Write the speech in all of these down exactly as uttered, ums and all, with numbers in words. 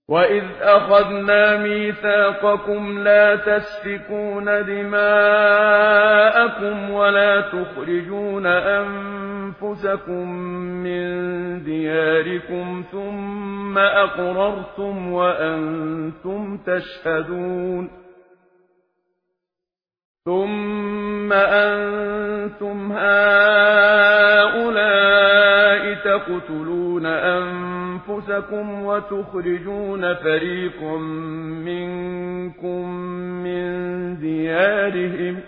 وَإِذْ أَخَذْنَا مِيثَاقَكُمْ لَا تَسْفِكُونَ دِمَاءَكُمْ وَلَا تُخْرِجُونَ أَنفُسَكُم مِّن دِيَارِكُمْ ثُمَّ أَقْرَرْتُمْ وَأَنتُمْ تَشْهَدُونَ ثُمَّ أَنتُمْ هَٰؤُلَاءِ تَقْتُلُونَ أَنفُسَكُمْ وَتُخْرِجُونَ فَرِيقًا مِّنكُم مِّن دِيَارِهِمْ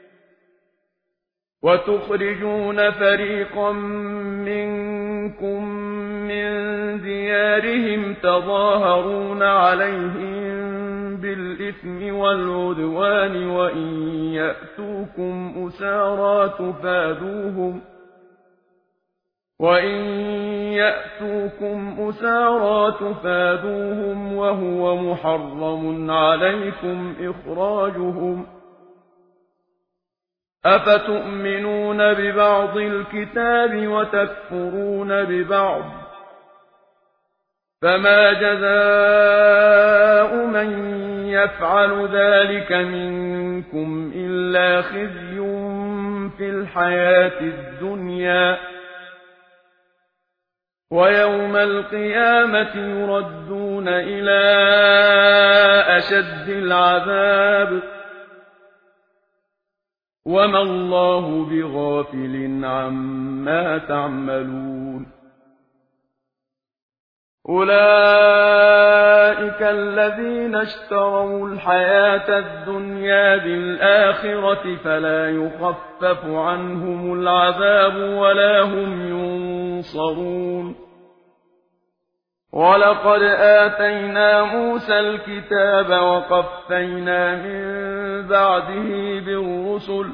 وَتُخْرِجُونَ فَرِيقًا مِّنكُم مِّن دِيَارِهِمْ تَظَاهَرُونَ عَلَيْهِم بِالْإِثْمِ وَالْعُدْوَانِ وَإِن يَأْتُوكُمْ أُسَارَىٰ تُفَادُوهُمْ وَإِن يَأْتُوكُمْ أُسَارَىٰ تُفَادُوهُمْ وَهُوَ مُحَرَّمٌ عَلَيْكُمْ إِخْرَاجُهُمْ أَفَتُؤْمِنُونَ بِبَعْضِ الْكِتَابِ وَتَكْفُرُونَ بِبَعْضٍ ۚ فَمَا جَزَاءُ مَن يَفْعَلُ ذَٰلِكَ مِنكُمْ إِلَّا خِزْيٌ فِي الْحَيَاةِ الدُّنْيَا ۖ وَيَوْمَ الْقِيَامَةِ يُرَدُّونَ إِلَىٰ أَشَدِّ الْعَذَابِ ۗ وَمَا اللَّهُ بِغَافِلٍ عَمَّا تَعْمَلُونَ أُولَٰئِكَ الَّذِينَ اشْتَرَوُا الْحَيَاةَ الدُّنْيَا بِالْآخِرَةِ فَلَا يُخَفَّفُ عَنْهُمُ الْعَذَابُ وَلَا هُمْ يُنصَرُونَ وَلَقَدْ آتَيْنَا مُوسَى الْكِتَابَ وَقَفَّيْنَا مِن بَعْدِهِ بِالرُّسُلِ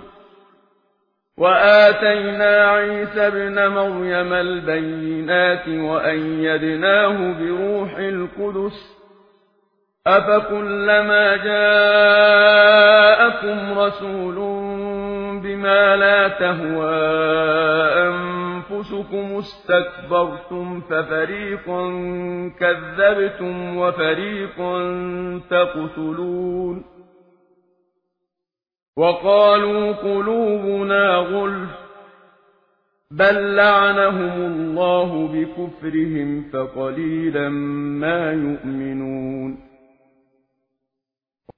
وَآتَيْنَا عِيسَى ابْنَ مَرْيَمَ الْبَيِّنَاتِ وَأَيَّدْنَاهُ بِرُوحِ الْقُدُسِ ۗ أَفَكُلَّمَا جَاءَكُمْ رَسُولٌ بِمَا لَا تَهْوَىٰ أَنفُسُكُمُ اسْتَكْبَرْتُمْ فَفَرِيقًا كَذَّبْتُمْ وَفَرِيقًا تَقْتُلُونَ وَقَالُوا قُلُوبُنَا غُلْفٌ ۚ بَل لَّعَنَهُمُ اللَّهُ بِكُفْرِهِمْ فَقَلِيلًا مَّا يُؤْمِنُونَ